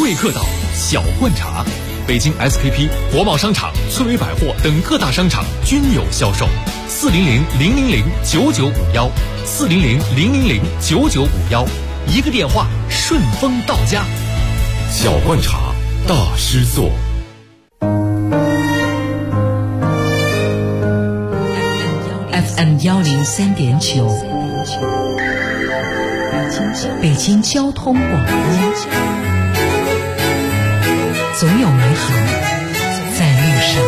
贵客岛小罐茶，北京 SKP、国贸商场、村委百货等各大商场均有销售。400-000-9951，400-000-9951，一个电话顺丰到家。小罐茶大师座。 FM 103.9，北京交通广播，总有美好在路上。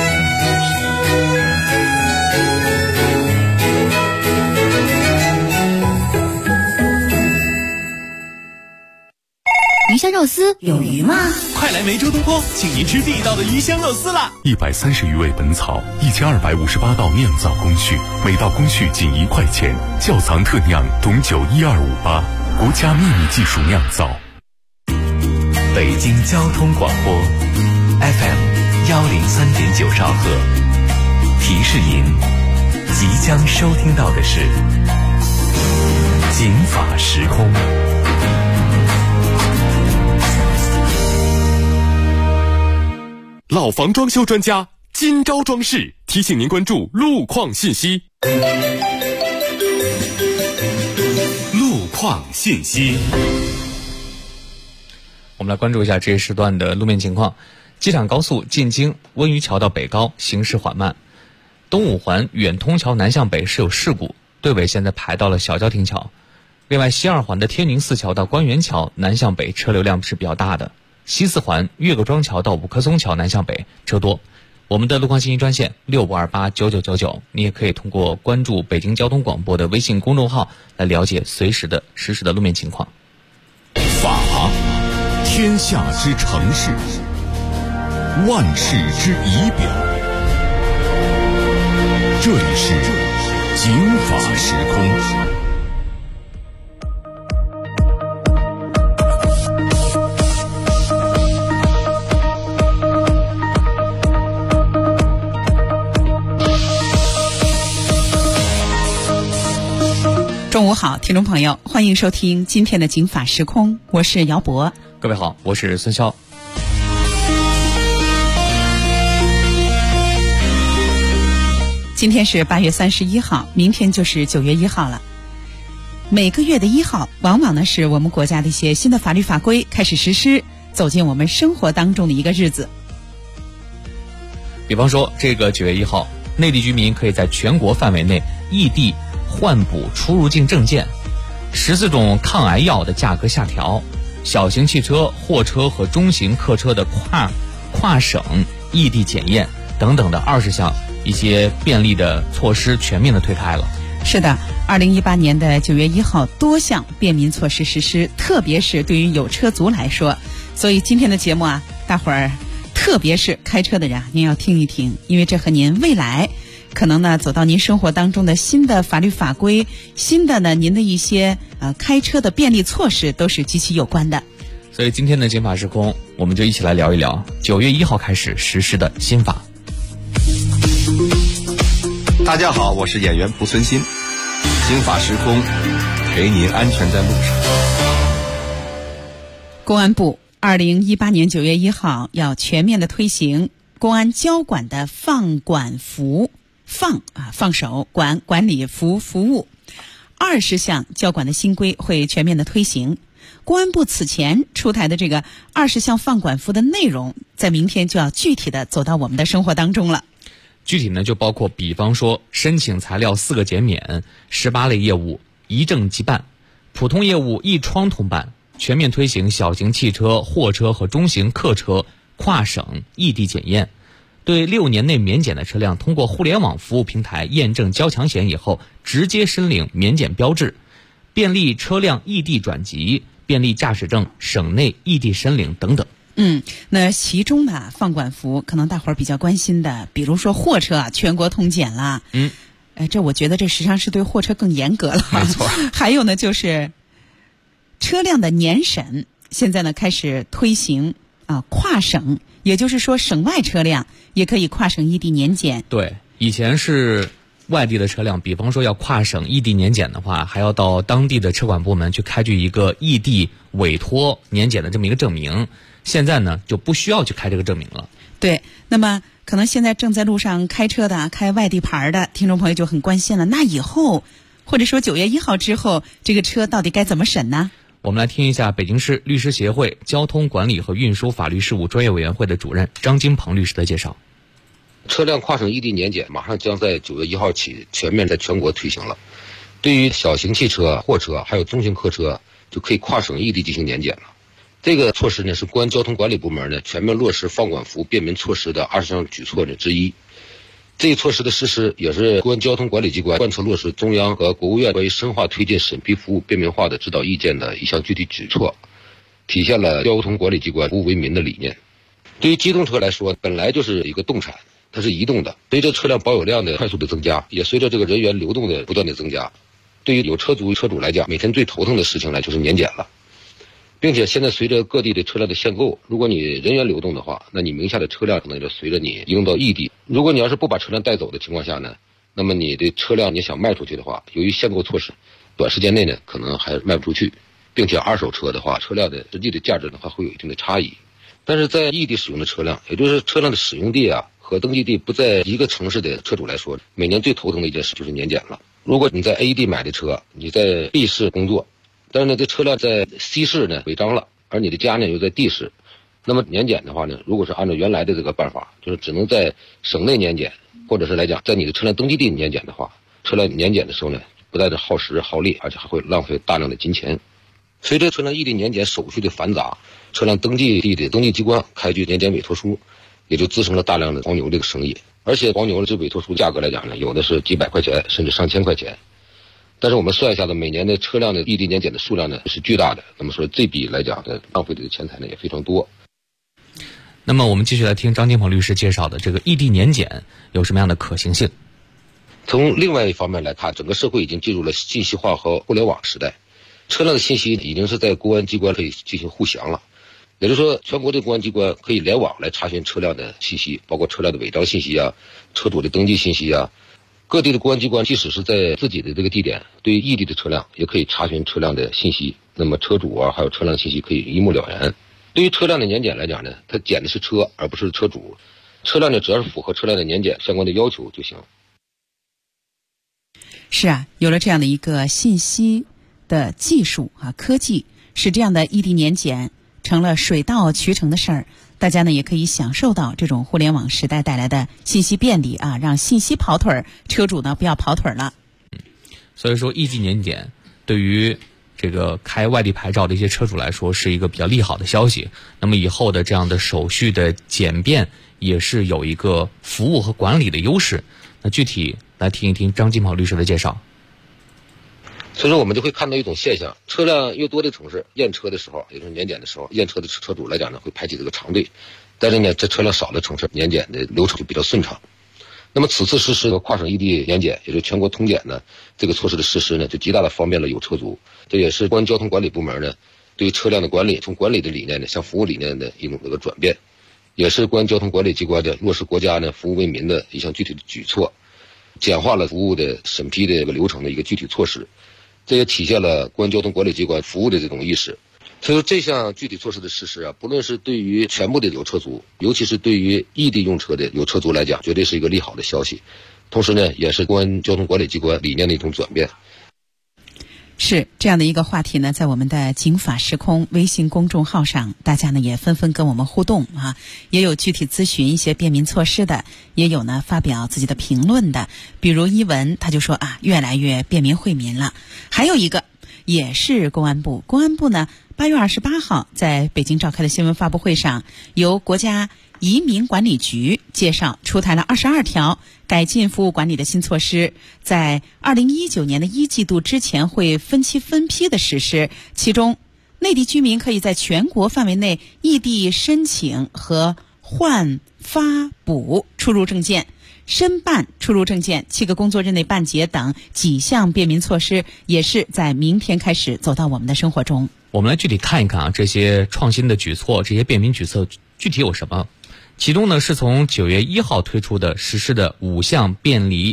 鱼香肉丝有鱼吗？ 快来梅州东坡，请您吃地道的鱼香肉丝啦 ！130余味本草，1258道酿造工序，每道工序仅1块钱。窖藏特酿董酒12588，国家秘密技术酿造。 北京交通广播 FM 103.9兆赫，提示您即将收听到的是警法时空。 老房装修专家金招装饰提醒您关注路况信息。路况信息， 我们来关注一下这一时段的路面情况。机场高速进京温榆桥到北高行驶缓慢，东五环远通桥南向北是有事故，队尾现在排到了小郊亭桥。另外西二环的天宁寺桥到官园桥南向北车流量是比较大的。西四环岳各庄桥到五棵松桥南向北车多。我们的路况信息专线65289999，你也可以通过关注北京交通广播的微信公众号来了解实时的路面情况。 法，天下之城市，万事之仪表。这里是警法时空。 中午好，听众朋友，欢迎收听今天的警法时空，我是姚博。 各位好，我是孙潇。 今天是8月31号，明天就是9月1号了。每个月的1号，往往呢是我们国家的一些新的法律法规开始实施，走进我们生活当中的一个日子。 比方说，这个9月1号，内地居民可以在全国范围内异地换补出入境证件，14种抗癌药的价格下调，小型汽车、货车和中型客车的跨省异地检验等等的20项一些便利的措施全面的推开了。 是的，2018年的9月1号，多项便民措施实施，特别是对于有车族来说。所以今天的节目啊，大伙儿特别是开车的人您要听一听，因为这和您未来可能呢走到您生活当中的新的法律法规，新的呢您的一些开车的便利措施都是极其有关的。 所以今天的警法时空，我们就一起来聊一聊9月1号开始实施的新法。 大家好，我是演员蒲存昕，警法时空陪您安全在路上。 公安部2018年9月1号要全面的推行公安交管的放管服放手管理服务20项交管的新规会全面的推行。公安部此前出台的这个20项放管服的内容，在明天就要具体的走到我们的生活当中了。 具体呢就包括，比方说申请材料4个减免，18类业务一证即办，普通业务一窗通办，全面推行小型汽车、货车和中型客车跨省异地检验。对6年内免检的车辆，通过互联网服务平台验证交强险以后，直接申领免检标志，便利车辆异地转籍，便利驾驶证省内异地申领等等。 那其中呢，放管服可能大伙儿比较关心的，比如说货车全国通检了，这我觉得这实际上是对货车更严格了， 没错。 还有呢，就是车辆的年审，现在呢开始推行跨省，也就是说省外车辆也可以跨省异地年检。 对，以前是外地的车辆，比方说要跨省异地年检的话，还要到当地的车管部门去开具一个异地委托年检的这么一个证明。现在呢，就不需要去开这个证明了。 对，那么可能现在正在路上开车的、开外地牌的听众朋友就很关心了，那以后或者说9月1号之后，这个车到底该怎么审呢？ 我们来听一下北京市律师协会交通管理和运输法律事务专业委员会的主任张金鹏律师的介绍。 车辆跨省异地年检马上将在9月1号起全面在全国推行了。对于小型汽车、货车还有中型客车，就可以跨省异地进行年检了。这个措施呢是公安交通管理部门呢全面落实放管服务便民措施的20项举措之一。这一措施的实施也是公安交通管理机关贯彻落实中央和国务院关于深化推进审批服务便民化的指导意见的一项具体举措，体现了交通管理机关服务为民的理念。对于机动车来说，本来就是一个动产，它是移动的，随着车辆保有量的快速的增加，也随着这个人员流动的不断的增加，对于有车主来讲，每天最头疼的事情呢就是年检了。并且现在随着各地的车辆的限购，如果你人员流动的话，那你名下的车辆可能就随着你移动到异地。如果你要是不把车辆带走的情况下呢，那么你的车辆你想卖出去的话，由于限购措施，短时间内呢可能还卖不出去，并且二手车的话，车辆的实际的价值的话会有一定的差异。但是在异地使用的车辆，也就是车辆的使用地和登记地不在一个城市的车主来说，每年最头疼的一件事就是年检了。如果你在 A 地买的车，你在 B 市工作，但是呢，这车辆在 C 市呢违章了，而你的家呢又在 D 市，那么年检的话呢，如果是按照原来的这个办法，就是只能在省内年检，或者是来讲在你的车辆登记地年检的话，车辆年检的时候呢，不但是耗时耗力，而且还会浪费大量的金钱。随着车辆异地年检手续的繁杂，车辆登记地的登记机关开具年检委托书，也就滋生了大量的黄牛这个生意。而且黄牛的这委托书价格来讲呢，有的是几百块钱，甚至上千块钱。但是我们算一下子，每年的车辆的异地年检的数量呢是巨大的，那么说这笔来讲的浪费的钱财呢也非常多。 那么我们继续来听张金鹏律师介绍的这个异地年检有什么样的可行性。 从另外一方面来看，整个社会已经进入了信息化和互联网时代，车辆的信息已经是在公安机关可以进行互详了。也就是说，全国的公安机关可以联网来查询车辆的信息，包括车辆的违章信息车主的登记信息各地的公安机关即使是在自己的这个地点，对于异地的车辆也可以查询车辆的信息，那么车主还有车辆信息可以一目了然。对于车辆的年检来讲呢，它检的是车而不是车主，车辆呢只要是符合车辆的年检相关的要求就行。 是有了这样的一个信息的技术科技，使这样的异地年检成了水到渠成的事儿。大家呢也可以享受到这种互联网时代带来的信息便利让信息跑腿儿，车主呢不要跑腿儿了。 所以说异地年检对于这个开外地牌照的一些车主来说是一个比较利好的消息。那么以后的这样的手续的简便也是有一个服务和管理的优势。那具体来听一听张金鹏律师的介绍。 所以说我们就会看到一种现象，车辆越多的城市，验车的时候，也就是年检的时候，验车的车主来讲呢会排起这个长队，但是呢这车辆少的城市，年检的流程就比较顺畅。那么此次实施的跨省异地年检，也就是全国通检呢，这个措施的实施呢，就极大的方便了有车族。这也是公安交通管理部门呢对于车辆的管理，从管理的理念呢向服务理念的一种这个转变，也是公安交通管理机关的落实国家呢服务为民的一项具体的举措，简化了服务的审批的这个流程的一个具体措施。这也体现了公安交通管理机关服务的这种意识。所以说这项具体措施的实施不论是对于全部的有车族，尤其是对于异地用车的有车族来讲，绝对是一个利好的消息。同时呢，也是公安交通管理机关理念的一种转变。 是这样的一个话题呢，在我们的警法时空微信公众号上，大家呢也纷纷跟我们互动也有具体咨询一些便民措施的，也有呢发表自己的评论的。比如一文他就说越来越便民惠民了。还有一个也是公安部呢8月28号在北京召开的新闻发布会上，由国家移民管理局介绍出台了22条改进服务管理的新措施，在2019年的1季度之前会分期分批的实施。其中内地居民可以在全国范围内异地申请和换发补出入证件，申办出入证件7个工作日内办结等几项便民措施，也是在明天开始走到我们的生活中。 我们来具体看一看这些创新的举措，这些便民举措具体有什么。其中呢是从9月1号推出的实施的5项便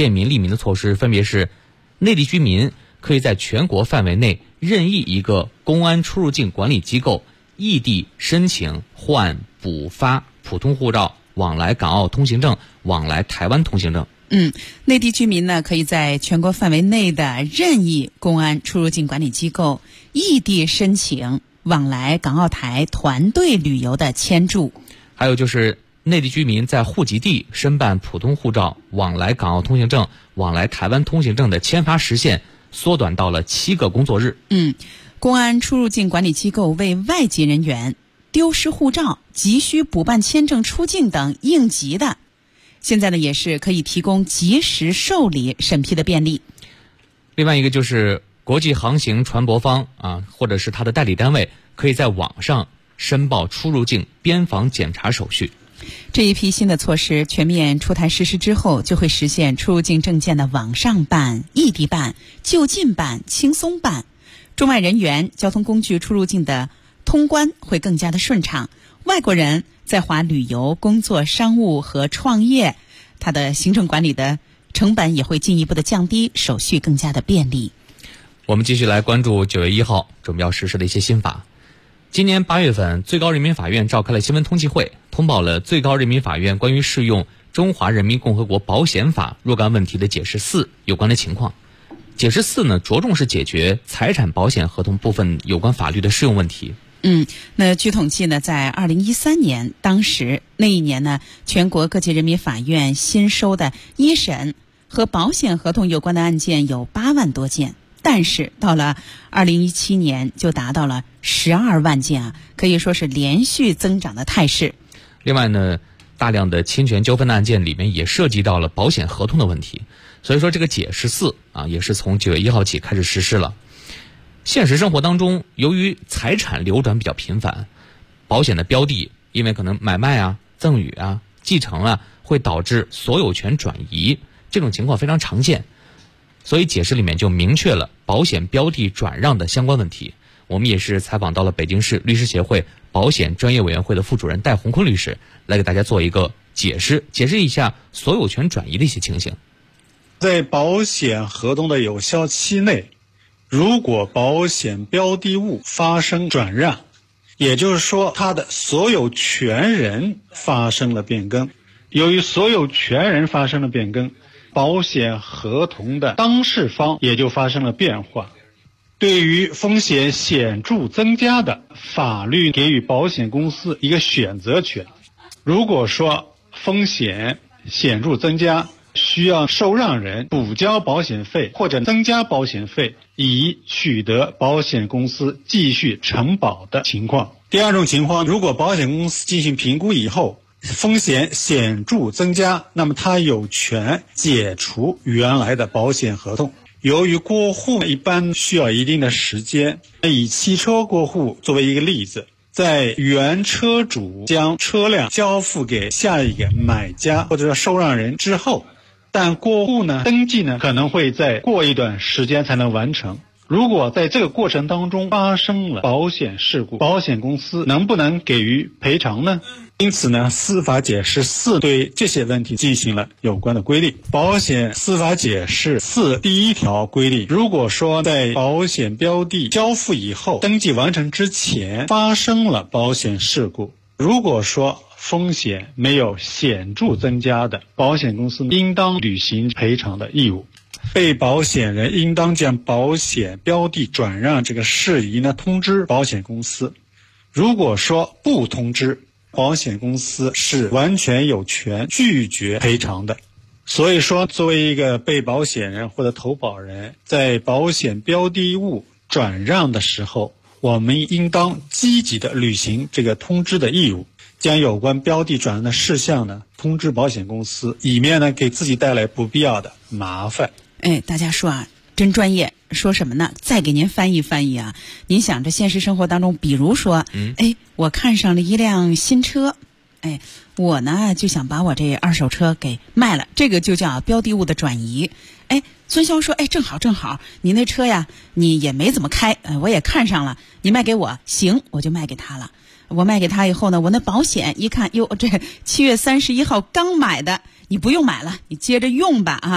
便民利民的措施分别是：内地居民可以在全国范围内任意一个公安出入境管理机构异地申请换补发普通护照、往来港澳通行证、往来台湾通行证。 内地居民呢，可以在全国范围内的任意公安出入境管理机构异地申请往来港澳台团队旅游的签注。 还有就是内地居民在户籍地申办普通护照、往来港澳通行证、往来台湾通行证的签发时限缩短到了7个工作日。 公安出入境管理机构为外籍人员丢失护照、急需补办签证出境等应急的，现在呢也是可以提供及时受理审批的便利。 另外一个就是国际航行船舶方或者是他的代理单位，可以在网上申报出入境边防检查手续。 这一批新的措施全面出台实施之后，就会实现出入境证件的网上办、异地办、就近办、轻松办，中外人员交通工具出入境的通关会更加的顺畅。外国人在华旅游、工作、商务和创业，它的行政管理的成本也会进一步的降低，手续更加的便利。 我们继续来关注9月1号准备要实施的一些新法。今年8月份，最高人民法院召开了新闻通气会，通报了最高人民法院关于适用《中华人民共和国保险法》若干问题的解释4有关的情况。解释4呢，着重是解决财产保险合同部分有关法律的适用问题。 那据统计呢，在2013年，当时那一年呢，全国各级人民法院新收的一审和保险合同有关的案件有8万多件，但是到了2017年就达到了12万件可以说是连续增长的态势。 另外呢，大量的侵权纠纷的案件里面也涉及到了保险合同的问题，所以说这个解释4也是从9月1号起开始实施了。现实生活当中，由于财产流转比较频繁，保险的标的因为可能买卖赠与继承会导致所有权转移，这种情况非常常见，所以解释里面就明确了保险标的转让的相关问题。我们也是采访到了北京市律师协会保险专业委员会的副主任戴洪坤律师，来给大家做一个解释一下所有权转移的一些情形。 在保险合同的有效期内，如果保险标的物发生转让，也就是说它的所有权人发生了变更，由于所有权人发生了变更，保险合同的当事方也就发生了变化。对于风险显著增加的，法律给予保险公司一个选择权。如果说风险显著增加，需要受让人补交保险费或者增加保险费，以取得保险公司继续承保的情况。第二种情况，如果保险公司进行评估以后，风险显著增加，那么他有权解除原来的保险合同。由于过户一般需要一定的时间，以汽车过户作为一个例子，在原车主将车辆交付给下一个买家或者说受让人之后，但过户登记可能会再过一段时间才能完成。如果在这个过程当中发生了保险事故，保险公司能不能给予赔偿呢？因此司法解释4对这些问题进行了有关的规定。保险司法解释4第1条规定，如果说在保险标的交付以后，登记完成之前发生了保险事故，如果说风险没有显著增加的，保险公司应当履行赔偿的义务。被保险人应当将保险标的转让这个事宜通知保险公司。如果说不通知，保险公司是完全有权拒绝赔偿的。所以说，作为一个被保险人或者投保人，在保险标的物转让的时候，我们应当积极的履行这个通知的义务，将有关标的转让的事项通知保险公司，以免给自己带来不必要的麻烦。 大家说真专业，说什么呢？再给您翻译翻译您想着现实生活当中，比如说我看上了一辆新车，我就想把我这二手车给卖了，这个就叫标的物的转移。孙潇说正好你那车你也没怎么开，我也看上了，你卖给我，行，我就卖给他了。我卖给他以后呢，我那保险一看，哟，这7月31号刚买的，你不用买了，你接着用吧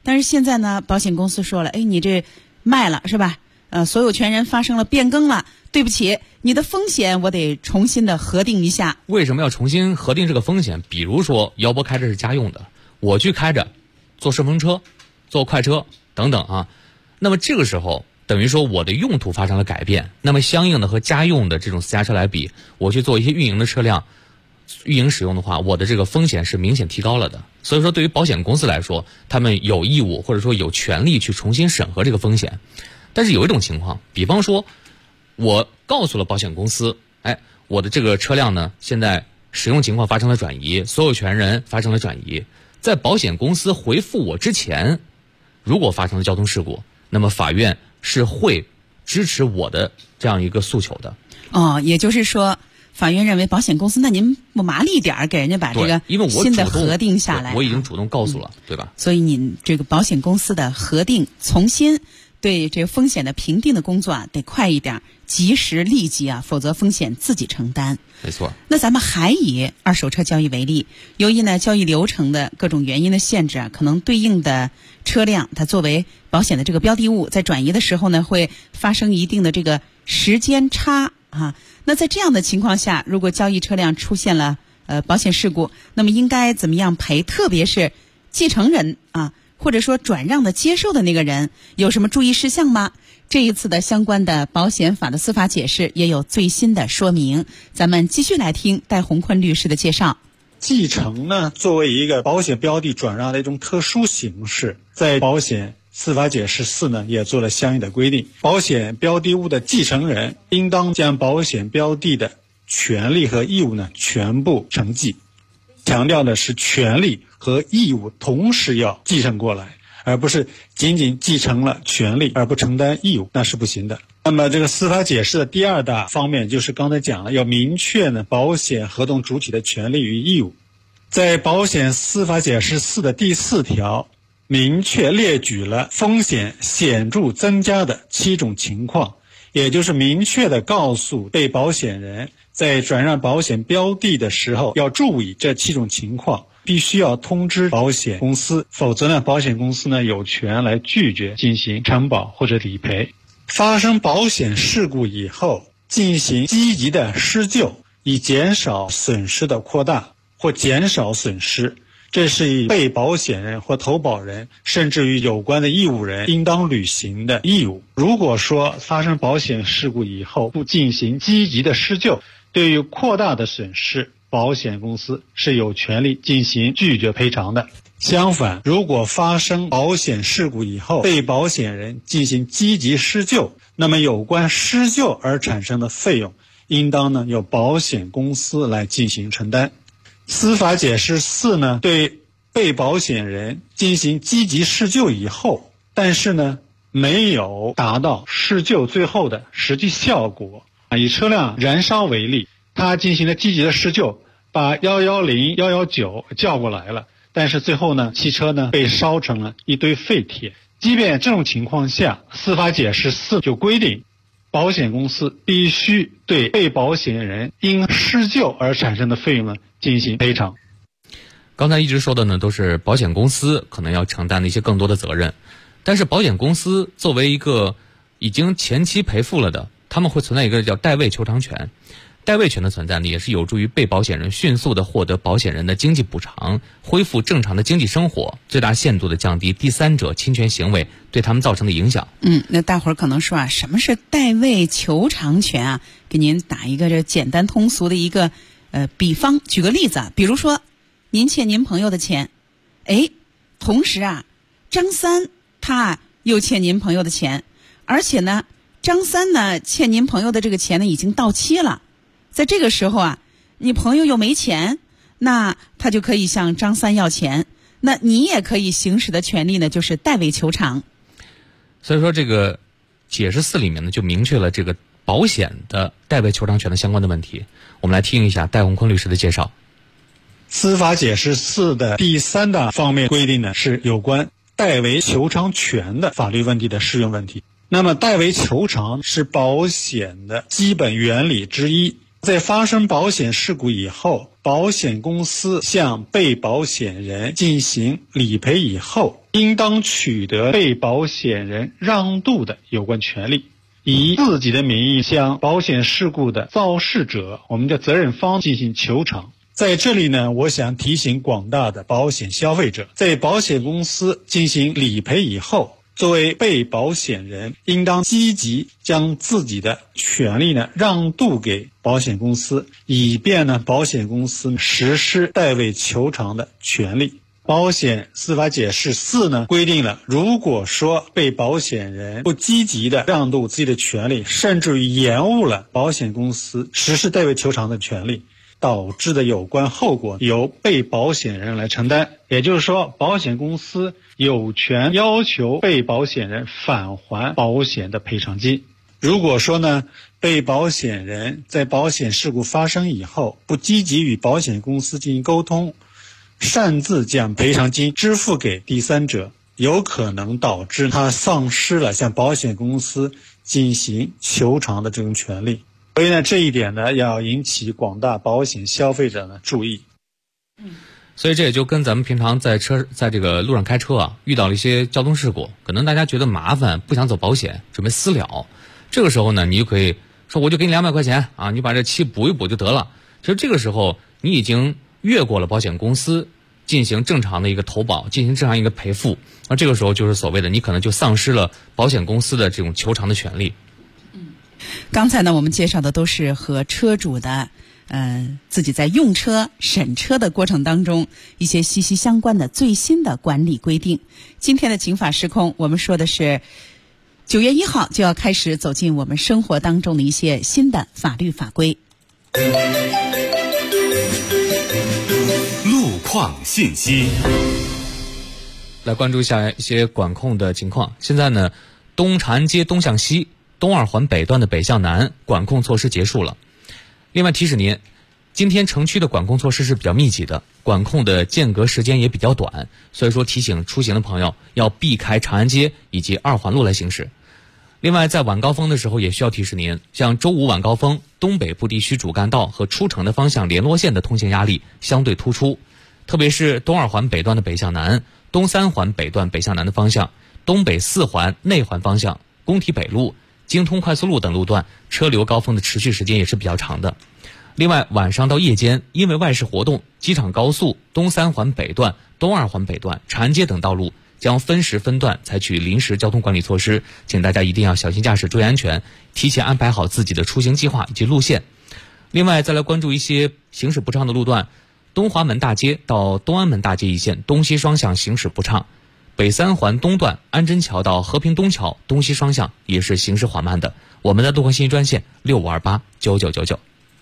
但是现在呢，保险公司说了，哎，你这卖了是吧？所有权人发生了变更了，对不起，你的风险我得重新的核定一下。 为什么要重新核定这个风险？比如说姚波开着是家用的，我去开着坐顺风车、坐快车等等啊，那么这个时候等于说我的用途发生了改变，那么相应的和家用的这种私家车来比，我去做一些运营的车辆运营使用的话，我的这个风险是明显提高了的。所以说对于保险公司来说，他们有义务或者说有权利去重新审核这个风险。但是有一种情况，比方说我告诉了保险公司，哎，我的这个车辆呢现在使用情况发生了转移，所有权人发生了转移，在保险公司回复我之前，如果发生了交通事故，那么法院是会支持我的这样一个诉求的。 也就是说法院认为保险公司，那您不麻利点儿，给人家把这个新的核定下来， 我已经主动告诉了，对吧？ 所以你这个保险公司的核定重新对这个风险的评定的工作啊，得快一点，及时立即啊，否则风险自己承担。 没错。 那咱们还以二手车交易为例，由于呢交易流程的各种原因的限制啊，可能对应的车辆它作为保险的这个标的物，在转移的时候呢，会发生一定的这个时间差啊。那在这样的情况下，如果交易车辆出现了保险事故，那么应该怎么样赔？特别是继承人啊，或者说转让的接受的那个人，有什么注意事项吗？这一次的相关的保险法的司法解释也有最新的说明。咱们继续来听戴洪坤律师的介绍。 继承呢，作为一个保险标的转让的一种特殊形式，在保险司法解释4呢也做了相应的规定。保险标的物的继承人应当将保险标的的权利和义务呢全部承继，强调的是权利和义务同时要继承过来，而不是仅仅继承了权利而不承担义务，那是不行的。那么这个司法解释的第二大方面就是刚才讲了，要明确呢保险合同主体的权利与义务。在保险司法解释4的第4条明确列举了风险显著增加的7种情况，也就是明确的告诉被保险人在转让保险标的的时候要注意这7种情况，必须要通知保险公司，否则呢保险公司呢有权来拒绝进行承保或者理赔。发生保险事故以后进行积极的施救，以减少损失的扩大或减少损失，这是被保险人或投保人甚至于有关的义务人应当履行的义务。如果说发生保险事故以后不进行积极的施救，对于扩大的损失，保险公司是有权利进行拒绝赔偿的。相反，如果发生保险事故以后被保险人进行积极施救，那么有关施救而产生的费用应当呢由保险公司来进行承担。司法解释4呢对被保险人进行积极施救以后，但是呢没有达到施救最后的实际效果，以车辆燃烧为例，他进行了积极的施救，把110、119叫过来了，但是最后呢汽车呢被烧成了一堆废铁。即便这种情况下，司法解释4就规定保险公司必须对被保险人因施救而产生的费用呢进行赔偿。 刚才一直说的呢都是保险公司可能要承担的一些更多的责任，但是保险公司作为一个已经前期赔付了的，他们会存在一个叫代位求偿权。代位权的存在呢，也是有助于被保险人迅速的获得保险人的经济补偿，恢复正常的经济生活，最大限度的降低第三者侵权行为对他们造成的影响。 那大伙儿可能说啊，什么是代位求偿权啊？给您打一个这简单通俗的一个比方，举个例子啊，比如说您欠您朋友的钱，同时啊，张三他又欠您朋友的钱，而且呢，张三呢欠您朋友的这个钱呢已经到期了。在这个时候啊，你朋友又没钱，那他就可以向张三要钱，那你也可以行使的权利呢，就是代位求偿。 所以说这个解释4里面呢，就明确了这个保险的代位求偿权的相关的问题。我们来听一下戴洪坤律师的介绍。 司法解释4的第3大方面规定呢，是有关代为求偿权的法律问题的适用问题。那么代为求偿是保险的基本原理之一， 在发生保险事故以后，保险公司向被保险人进行理赔以后，应当取得被保险人让渡的有关权利，以自己的名义向保险事故的肇事者，我们的责任方进行求偿。在这里呢，我想提醒广大的保险消费者，在保险公司进行理赔以后，作为被保险人，应当积极将自己的权利呢让渡给保险公司，以便呢保险公司实施代位求偿的权利。保险司法解释4呢规定了，如果说被保险人不积极的让渡自己的权利，甚至于延误了保险公司实施代位求偿的权利，导致的有关后果由被保险人来承担。也就是说，保险公司有权要求被保险人返还保险的赔偿金。如果说呢，被保险人在保险事故发生以后不积极与保险公司进行沟通，擅自将赔偿金支付给第三者，有可能导致他丧失了向保险公司进行求偿的这种权利。所以呢，这一点呢，要引起广大保险消费者呢注意。 所以这也就跟咱们平常在这个路上开车啊，遇到了一些交通事故，可能大家觉得麻烦，不想走保险，准备私了。这个时候呢，你就可以说，我就给你200块钱啊，你把这漆补一补就得了。其实这个时候你已经越过了保险公司进行正常的一个投保，进行正常一个赔付，那这个时候就是所谓的你可能就丧失了保险公司的这种求偿的权利。 刚才呢，我们介绍的都是和车主的自己在用车审车的过程当中一些息息相关的最新的管理规定。今天的警法时空，我们说的是9月1号就要开始走进我们生活当中的一些新的法律法规。 路况信息， 来关注一下一些管控的情况。现在呢，东长安街东向西、东2环北段的北向南管控措施结束了。另外提示您，今天城区的管控措施是比较密集的，管控的间隔时间也比较短，所以说提醒出行的朋友要避开长安街以及2环路来行驶。另外在晚高峰的时候也需要提示您，像周五晚高峰，东北部地区主干道和出城的方向联络线的通行压力相对突出，特别是东2环北段的北向南、东3环北段北向南的方向、东北4环内环方向、工体北路、京通快速路等路段车流高峰的持续时间也是比较长的。另外晚上到夜间，因为外事活动，机场高速、东3环北段、东2环北段、长安街等道路将分时分段采取临时交通管理措施，请大家一定要小心驾驶，注意安全，提前安排好自己的出行计划以及路线。另外再来关注一些行驶不畅的路段，东华门大街到东安门大街一线东西双向行驶不畅，北3环东段安贞桥到和平东桥东西双向也是行驶缓慢的。我们的路况信息专线65289999。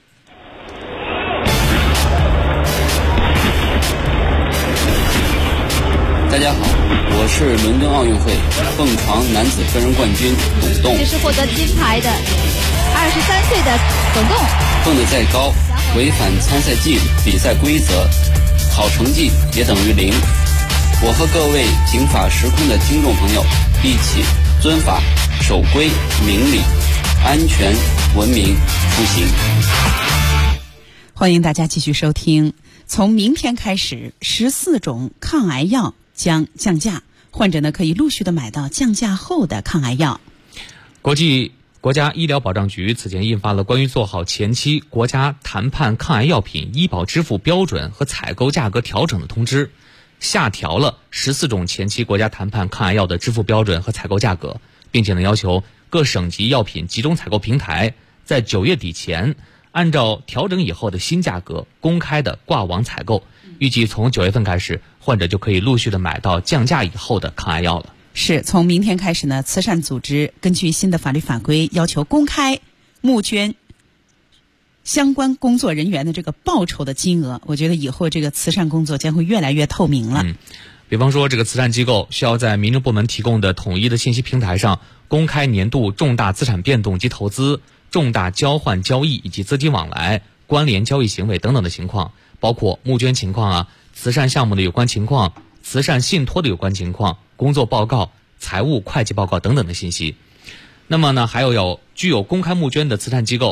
大家好，我是伦敦奥运会蹦床男子个人冠军董栋。 这是获得金牌的23岁的董栋。 蹦得再高，违反参赛纪律、比赛规则，好成绩也等于0。我和各位警法时空的听众朋友一起遵法、守规、明理，安全文明出行。 欢迎大家继续收听。从明天开始，14种抗癌药将降价，患者呢可以陆续的买到降价后的抗癌药。 国家医疗保障局此前印发了关于做好前期国家谈判抗癌药品医保支付标准和采购价格调整的通知，下调了14种前期国家谈判抗癌药的支付标准和采购价格，并且呢要求各省级药品集中采购平台在9月底前按照调整以后的新价格公开的挂网采购，预计从9月份开始，患者就可以陆续的买到降价以后的抗癌药了。 是从明天开始呢，慈善组织根据新的法律法规要求公开募捐相关工作人员的这个报酬的金额，我觉得以后这个慈善工作将会越来越透明了。 比方说这个慈善机构需要在民政部门提供的统一的信息平台上公开年度重大资产变动及投资、重大交换交易以及资金往来、关联交易行为等等的情况，包括募捐情况啊、慈善项目的有关情况、慈善信托的有关情况、工作报告、财务会计报告等等的信息。那么呢，还有具有公开募捐的慈善机构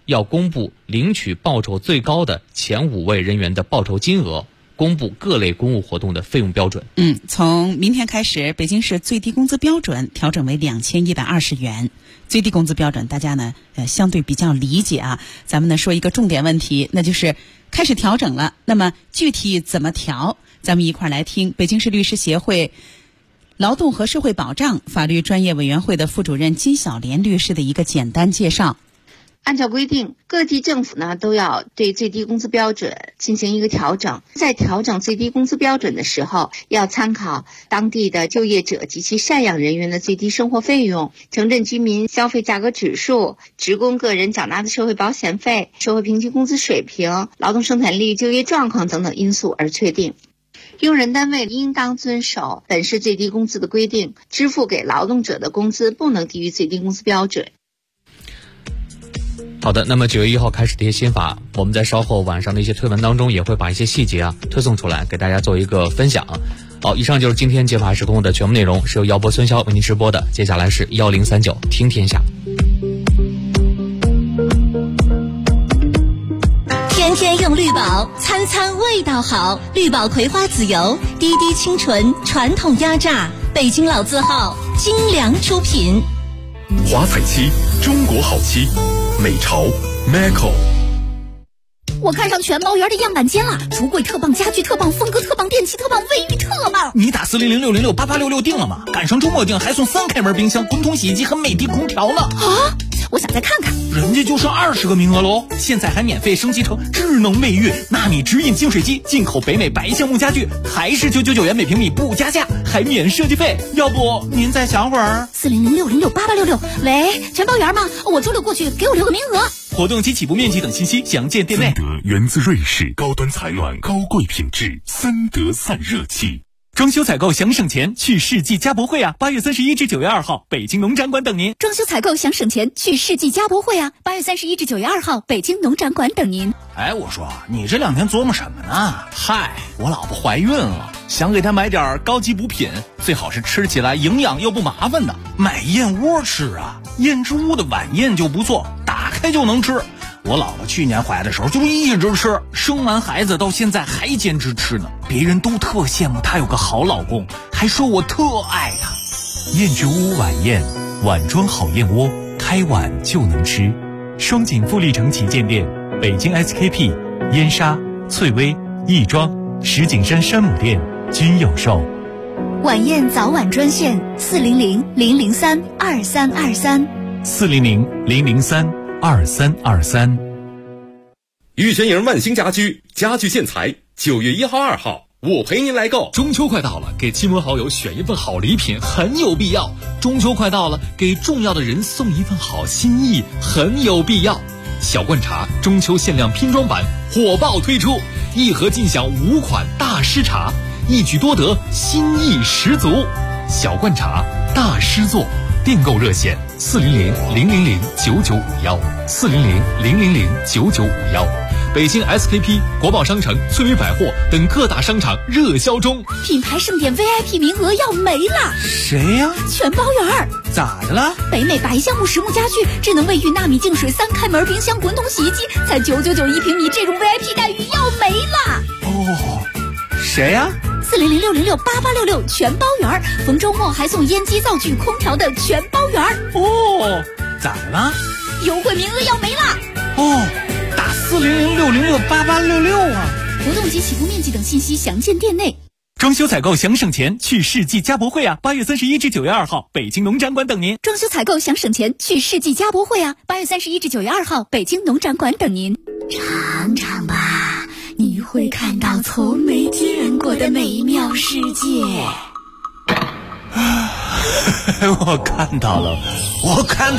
要公布领取报酬最高的前5位人员的报酬金额，公布各类公务活动的费用标准。 从明天开始，北京市最低工资标准调整为2120元。最低工资标准大家呢相对比较理解啊。咱们呢说一个重点问题，那就是开始调整了，那么具体怎么调？咱们一块儿来听北京市律师协会劳动和社会保障法律专业委员会的副主任金小莲律师的一个简单介绍。 按照规定，各地政府呢都要对最低工资标准进行一个调整。在调整最低工资标准的时候，要参考当地的就业者及其赡养人员的最低生活费用、城镇居民消费价格指数、职工个人缴纳的社会保险费、社会平均工资水平、劳动生产力、就业状况等等因素而确定。用人单位应当遵守本市最低工资的规定，支付给劳动者的工资不能低于最低工资标准。 好的，那么9月1号开始这些新法，我们在稍后晚上的一些推文当中也会把一些细节推送出来，给大家做一个分享。好，以上就是今天解法时空的全部内容，是由姚博、孙潇为您直播的。接下来是1039听天下。 天天用绿宝，餐餐味道好。绿宝葵花籽油，滴滴清纯，传统压榨，北京老字号，精良出品。 华彩漆，中国好漆，美潮 Macco。 我看上全包园的样板间了，橱柜特棒，家具特棒，风格特棒，电器特棒，卫浴特棒。 你打40060688866订了吗？赶上周末订还送3开门冰箱、滚筒洗衣机和美的空调呢。 啊！我想再看看。 人家就剩20个名额喽，现在还免费升级成智能卫浴、纳米直饮净水机，进口北美白橡木家具，还是999元每平米不加价，还免设计费。要不您再想会儿 ？40060688866。喂，全包园吗？我周六过去，给我留个名额。 活动期起步面积等信息详见店内。 森德源自瑞士，高端采暖，高贵品质，森德散热器。 装修采购想省钱，去世纪家博会啊！8月31至9月2号，北京农展馆等您。 装修采购想省钱，去世纪家博会啊！8月31至9月2号，北京农展馆等您。 哎，我说你这2天琢磨什么呢？嗨，我老婆怀孕了，想给她买点高级补品，最好是吃起来营养又不麻烦的。买燕窝吃啊，燕之屋的晚宴就不错，打开就能吃。我老婆去年怀的时候就一直吃，生完孩子到现在还坚持吃呢。别人都特羡慕她有个好老公，还说我特爱她。 燕之屋晚宴，碗装好燕窝，开碗就能吃。双井富力城旗舰店、北京 SKP、燕莎、翠微、亦庄、石景山山姆店均有售。 晚宴早晚专线400-003-2323 400-003-2323。 玉泉营万兴家居家具建材9月1号、2号，我陪您来购。 中秋快到了，给亲朋好友选一份好礼品很有必要。中秋快到了，给重要的人送一份好心意很有必要。小罐茶中秋限量拼装版火爆推出，一盒尽享5款大师茶，一举多得，心意十足。小罐茶大师作，订购热线400-000-9951，400-000-9951。北京 SKP、国贸商城、翠微百货等各大商场热销中。 品牌盛典 VIP 名额要没了。 谁呀？ 全包园。 咋的了？ 北美白橡木实木家具、智能卫浴、纳米净水、3开门冰箱、滚筒洗衣机，才999一平米，这种 VIP 待遇要没了。 哦，谁呀 ？400-606-8866全包园，逢周末还送烟机、灶具、空调的全包园。 哦，咋的了？ 优惠名额要没了。 哦，打400-606-8866啊！ 活动及起步面积等信息详见店内。 装修采购想省钱，去世纪家博会啊！8月31至9月2号，北京农展馆等您。 装修采购想省钱，去世纪家博会啊！8月31至9月2号，北京农展馆等您。尝尝吧，你会看到从没见过的美妙世界。 我看到了，